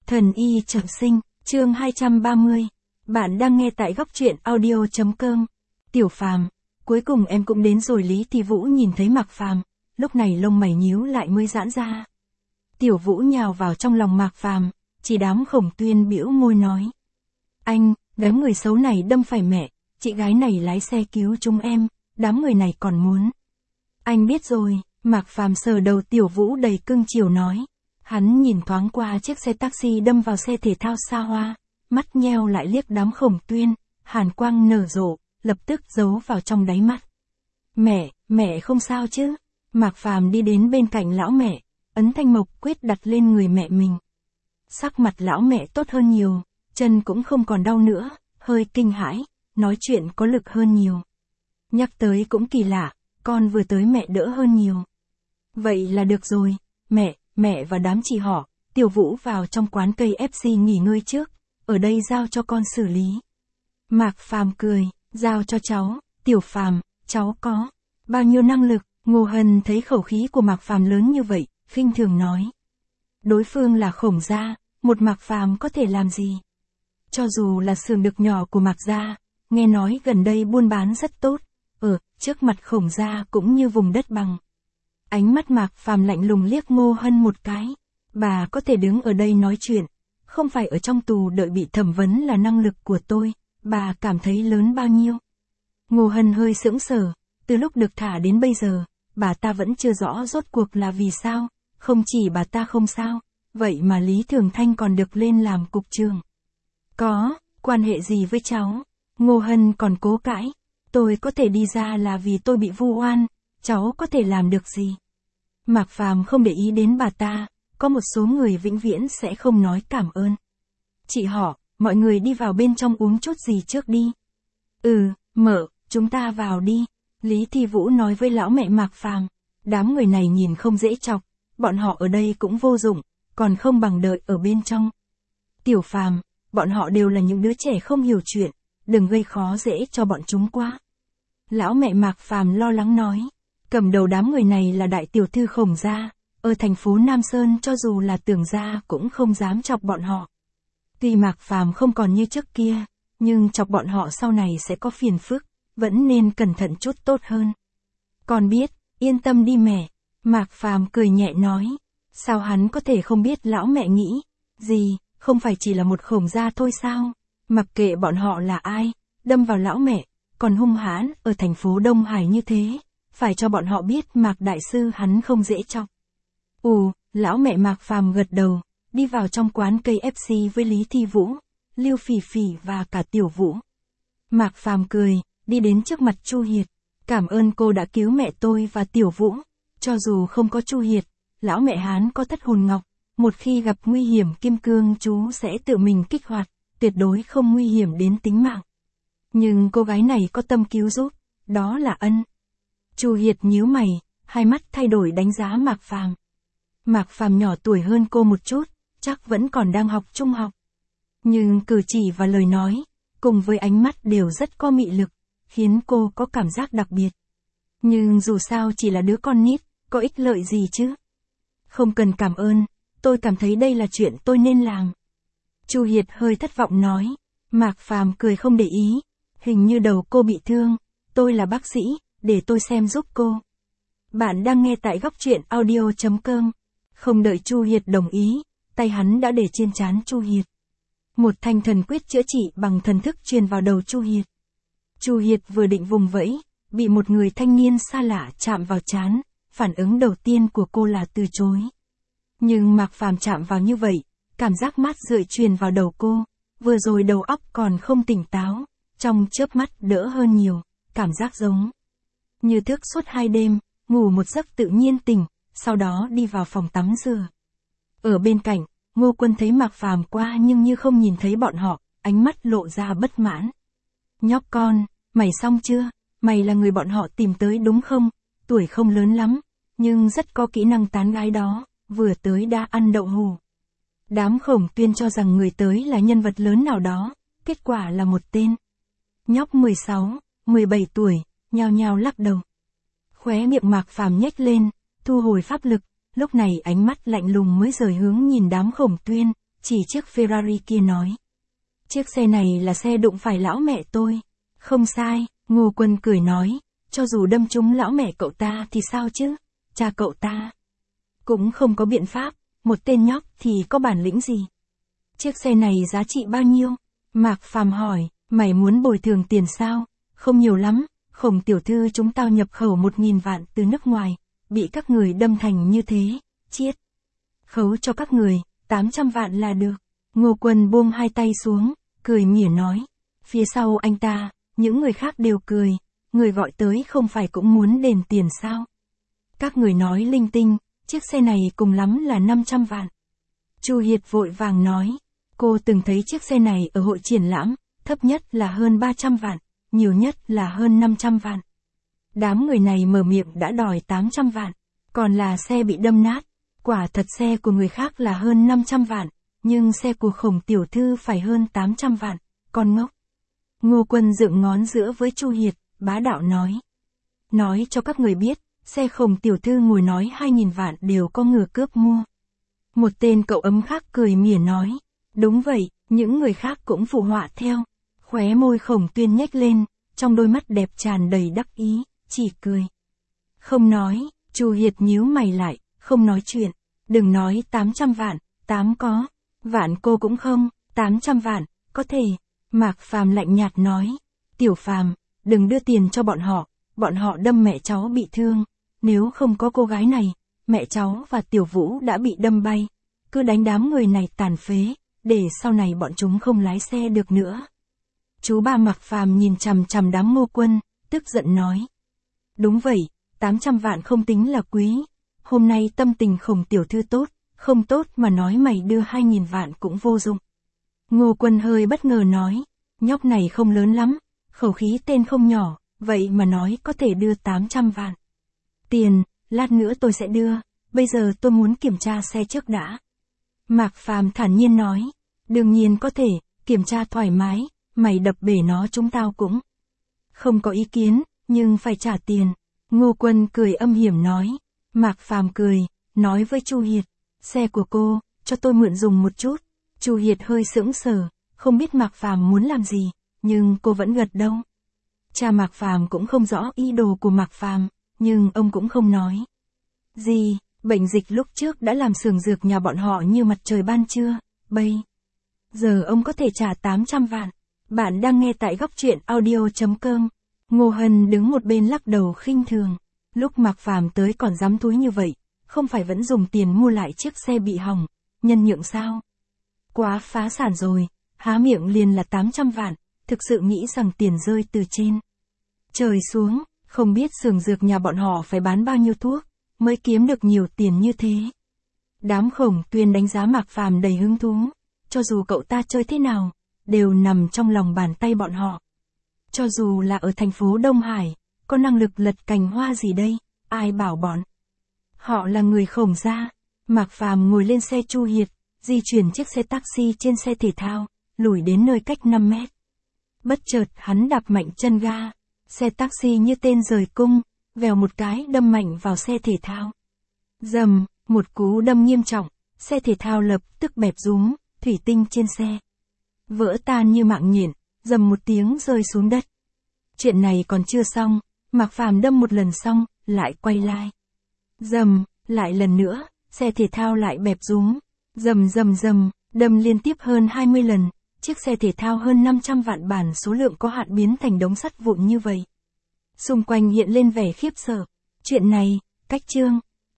Thần y trọng sinh, chương 230. Bạn đang nghe tại góc truyện audio.com. Tiểu Phàm, cuối cùng em cũng đến rồi. Lý Thi Vũ nhìn thấy Mạc Phàm, lúc này lông mày nhíu lại mới giãn ra. Tiểu Vũ nhào vào trong lòng Mạc Phàm, chỉ Đám Khổng Tuyên bĩu môi nói. Anh, đám người xấu này đâm phải mẹ, chị gái này lái xe cứu chúng em, đám người này còn muốn. Anh biết rồi, Mạc Phàm sờ đầu Tiểu Vũ đầy cưng chiều nói. Hắn nhìn thoáng qua chiếc xe taxi đâm vào xe thể thao xa hoa, mắt nheo lại liếc Đám Khổng Tuyên, hàn quang nở rộ, lập tức giấu vào trong đáy mắt. Mẹ không sao chứ? Mạc Phàm đi đến bên cạnh lão mẹ, ấn thanh mộc quyết đặt lên người mẹ mình. Sắc mặt lão mẹ tốt hơn nhiều, chân cũng không còn đau nữa, hơi kinh hãi, nói chuyện có lực hơn nhiều. Nhắc tới cũng kỳ lạ, con vừa tới mẹ đỡ hơn nhiều. Vậy là được rồi, mẹ và đám chị họ, Tiểu Vũ vào trong quán cây FC nghỉ ngơi trước, ở đây giao cho con xử lý. Mạc Phàm cười, giao cho cháu, Tiểu Phàm, cháu có bao nhiêu năng lực? Ngô Hân thấy khẩu khí của Mạc Phàm lớn như vậy, khinh thường nói. Đối phương là Khổng gia, một Mạc Phàm có thể làm gì? Cho dù là xưởng đực nhỏ của Mạc gia, nghe nói gần đây buôn bán rất tốt, trước mặt Khổng gia cũng như vùng đất bằng. Ánh mắt Mạc Phàm lạnh lùng liếc Ngô Hân một cái. Bà có thể đứng ở đây nói chuyện, không phải ở trong tù đợi bị thẩm vấn là năng lực của tôi, bà cảm thấy lớn bao nhiêu? Ngô Hân hơi sững sờ, từ lúc được thả đến bây giờ, bà ta vẫn chưa rõ rốt cuộc là vì sao, không chỉ bà ta không sao, vậy mà Lý Thường Thanh còn được lên làm cục trưởng. Có quan hệ gì với cháu? Ngô Hân còn cố cãi, tôi có thể đi ra là vì tôi bị vu oan, cháu có thể làm được gì? Mạc Phàm không để ý đến bà ta, có một số người vĩnh viễn sẽ không nói cảm ơn. Chị họ, mọi người đi vào bên trong uống chút gì trước đi. Mợ, chúng ta vào đi. Lý Thi Vũ nói với lão mẹ Mạc Phàm, đám người này nhìn không dễ chọc, bọn họ ở đây cũng vô dụng, còn không bằng đợi ở bên trong. Tiểu Phàm, bọn họ đều là những đứa trẻ không hiểu chuyện, đừng gây khó dễ cho bọn chúng quá. Lão mẹ Mạc Phàm lo lắng nói, cầm đầu đám người này là đại tiểu thư Khổng gia, ở thành phố Nam Sơn cho dù là Tưởng gia cũng không dám chọc bọn họ. Tuy Mạc Phàm không còn như trước kia, nhưng chọc bọn họ sau này sẽ có phiền phức, vẫn nên cẩn thận chút tốt hơn. Con biết, yên tâm đi mẹ. Mạc Phàm cười nhẹ nói, sao hắn có thể không biết lão mẹ nghĩ gì, không phải chỉ là một Khổng gia thôi sao? Mặc kệ bọn họ là ai, đâm vào lão mẹ, còn hung hãn ở thành phố Đông Hải như thế, phải cho bọn họ biết Mạc đại sư hắn không dễ chọc. Lão mẹ Mạc Phàm gật đầu, đi vào trong quán cây FC với Lý Thi Vũ, Lưu Phỉ Phỉ và cả Tiểu Vũ. Mạc Phàm cười, đi đến trước mặt Chu Hiệt, cảm ơn cô đã cứu mẹ tôi và Tiểu Vũ, cho dù không có Chu Hiệt, lão mẹ hắn có Thất Hồn Ngọc, một khi gặp nguy hiểm Kim Cương chú sẽ tự mình kích hoạt, tuyệt đối không nguy hiểm đến tính mạng. Nhưng cô gái này có tâm cứu giúp, đó là ân. Chu Hiệt nhíu mày, hai mắt thay đổi đánh giá Mạc Phàm. Mạc Phàm nhỏ tuổi hơn cô một chút, chắc vẫn còn đang học trung học. Nhưng cử chỉ và lời nói, cùng với ánh mắt đều rất có mị lực, khiến cô có cảm giác đặc biệt. Nhưng dù sao chỉ là đứa con nít, có ích lợi gì chứ? Không cần cảm ơn, tôi cảm thấy đây là chuyện tôi nên làm. Chu Hiệt hơi thất vọng nói. Mạc Phàm cười không để ý, hình như đầu cô bị thương, tôi là bác sĩ, để tôi xem giúp cô. Bạn đang nghe tại góc truyện audio.com. Không đợi Chu Hiệt đồng ý, tay hắn đã để trên trán Chu Hiệt. Một thanh thần quyết chữa trị bằng thần thức truyền vào đầu Chu Hiệt. Chu Hiệt vừa định vùng vẫy, bị một người thanh niên xa lạ chạm vào trán, phản ứng đầu tiên của cô là từ chối. Nhưng Mạc Phàm chạm vào như vậy, cảm giác mát rượi truyền vào đầu cô, vừa rồi đầu óc còn không tỉnh táo, trong chớp mắt đỡ hơn nhiều, cảm giác giống như thức suốt 2 đêm, ngủ một giấc tự nhiên tỉnh, sau đó đi vào phòng tắm rửa. Ở bên cạnh, Ngô Quân thấy Mạc Phàm qua nhưng như không nhìn thấy bọn họ, ánh mắt lộ ra bất mãn. Nhóc con, mày xong chưa? Mày là người bọn họ tìm tới đúng không? Tuổi không lớn lắm, nhưng rất có kỹ năng tán gái đó, vừa tới đã ăn đậu hù. Đám Khổng Tuyên cho rằng người tới là nhân vật lớn nào đó, kết quả là một tên nhóc 16, 17 tuổi, nhao nhao lắc đầu. Khóe miệng Mạc Phàm nhếch lên, thu hồi pháp lực, lúc này ánh mắt lạnh lùng mới rời hướng nhìn đám Khổng Tuyên, chỉ chiếc Ferrari kia nói. Chiếc xe này là xe đụng phải lão mẹ tôi. Không sai, Ngô Quân cười nói, cho dù đâm trúng lão mẹ cậu ta thì sao chứ, cha cậu ta cũng không có biện pháp, một tên nhóc thì có bản lĩnh gì. Chiếc xe này giá trị bao nhiêu? Mạc Phàm hỏi, mày muốn bồi thường tiền sao? Không nhiều lắm, Khổng tiểu thư chúng tao nhập khẩu 1.000 vạn từ nước ngoài, bị các người đâm thành như thế, chiết. Khấu cho các người, 800 vạn là được. Ngô Quân buông hai tay xuống, cười mỉa nói. Phía sau anh ta, những người khác đều cười, người gọi tới không phải cũng muốn đền tiền sao? Các người nói linh tinh, chiếc xe này cùng lắm là 500 vạn. Chu Hiệt vội vàng nói, cô từng thấy chiếc xe này ở hội triển lãm, thấp nhất là hơn 300 vạn, nhiều nhất là hơn 500 vạn. Đám người này mở miệng đã đòi 800 vạn, còn là xe bị đâm nát. Quả thật xe của người khác là hơn 500 vạn, nhưng xe của Khổng tiểu thư phải hơn 800 vạn, con ngốc. Ngô Quân dựng ngón giữa với Chu Hiệt, bá đạo nói. Nói cho các người biết, xe Khổng tiểu thư ngồi nói 2.000 vạn đều có ngừa cướp mua. Một tên cậu ấm khác cười mỉa nói. Đúng vậy, những người khác cũng phụ họa theo. Khóe môi Khổng Tuyên nhếch lên, trong đôi mắt đẹp tràn đầy đắc ý, chỉ cười. Không nói, Chu Hiệt nhíu mày lại, không nói chuyện. Đừng nói 800 vạn, 8 có. Vạn cô cũng không, 800 vạn, có thể. Mạc Phàm lạnh nhạt nói. Tiểu Phàm, đừng đưa tiền cho bọn họ đâm mẹ cháu bị thương. Nếu không có cô gái này, mẹ cháu và Tiểu Vũ đã bị đâm bay. Cứ đánh đám người này tàn phế, để sau này bọn chúng không lái xe được nữa. Chú ba Mạc Phàm nhìn chằm chằm đám Ngô Quân, tức giận nói. Đúng vậy, 800 vạn không tính là quý. Hôm nay tâm tình Khổng tiểu thư tốt, không tốt mà nói mày đưa 2.000 vạn cũng vô dụng. Ngô Quân hơi bất ngờ nói, nhóc này không lớn lắm, khẩu khí tên không nhỏ, vậy mà nói có thể đưa 800 vạn. Tiền, lát nữa tôi sẽ đưa, bây giờ tôi muốn kiểm tra xe trước đã. Mạc Phàm thản nhiên nói, đương nhiên có thể, kiểm tra thoải mái, mày đập bể nó chúng tao cũng không có ý kiến, nhưng phải trả tiền. Ngô Quân cười âm hiểm nói. Mạc Phàm cười, nói với Chu Hiệt, xe của cô, cho tôi mượn dùng một chút. Chu Hiệt hơi sững sờ, không biết Mạc Phàm muốn làm gì, nhưng cô vẫn gật đầu. Cha Mạc Phàm cũng không rõ ý đồ của Mạc Phàm, nhưng ông cũng không nói gì. Bệnh dịch lúc trước đã làm xưởng dược nhà bọn họ như mặt trời ban trưa, bây giờ ông có thể trả 800 vạn. Bạn đang nghe tại góc truyện audio.com. Ngô Hân đứng một bên lắc đầu khinh thường. Lúc Mạc Phàm tới còn dám thúi như vậy, không phải vẫn dùng tiền mua lại chiếc xe bị hỏng, nhân nhượng sao? Quá phá sản rồi, há miệng liền là 800 vạn, thực sự nghĩ rằng tiền rơi từ trên trời xuống, không biết xưởng dược nhà bọn họ phải bán bao nhiêu thuốc, mới kiếm được nhiều tiền như thế. Đám Khổng Tuyên đánh giá Mạc Phàm đầy hứng thú, cho dù cậu ta chơi thế nào, đều nằm trong lòng bàn tay bọn họ. Cho dù là ở thành phố Đông Hải, có năng lực lật cành hoa gì đây, ai bảo bọn họ là người Khổng gia. Mạc Phàm ngồi lên xe Chu Hiệt, di chuyển chiếc xe taxi trên xe thể thao, lùi đến nơi cách 5 mét. Bất chợt hắn đạp mạnh chân ga, xe taxi như tên rời cung, vèo một cái đâm mạnh vào xe thể thao. Dầm, một cú đâm nghiêm trọng, xe thể thao lập tức bẹp rúm, thủy tinh trên xe vỡ tan như mạng nhện, dầm một tiếng rơi xuống đất. Chuyện này còn chưa xong, Mạc Phàm đâm một lần xong, lại quay lại. Dầm, lại lần nữa, xe thể thao lại bẹp rúm. Dầm dầm dầm, đâm liên tiếp hơn 20 lần, chiếc xe thể thao hơn 500 vạn bản số lượng có hạn biến thành đống sắt vụn như vậy. Xung quanh hiện lên vẻ khiếp sợ. Chuyện này, cách chương.